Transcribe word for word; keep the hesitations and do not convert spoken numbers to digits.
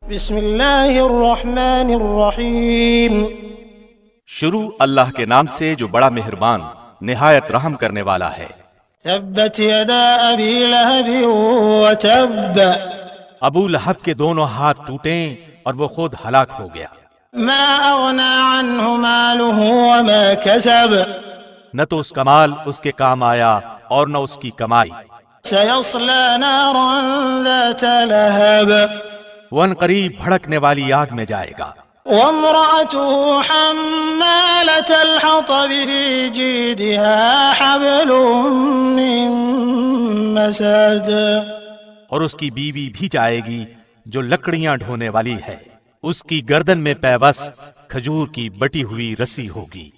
بسم اللہ الرحمن الرحیم۔ شروع اللہ کے نام سے جو بڑا مہربان نہایت رحم کرنے والا ہے۔ تبت یدا ابی لہب وتب، ابو لہب کے دونوں ہاتھ ٹوٹیں اور وہ خود ہلاک ہو گیا۔ ما اغنى عنہ مالہ وما کسب، نہ تو اس کا مال اس کے کام آیا اور نہ اس کی کمائی۔ سیصلی نارا ذات لہب، وہ ان قریب بھڑکنے والی آگ میں جائے گا۔ وامرأته حمالة الحطب في جيدها حبل من مسد، اور اس کی بیوی بھی جائے گی جو لکڑیاں ڈھونے والی ہے، اس کی گردن میں پیوست کھجور کی بٹی ہوئی رسی ہوگی۔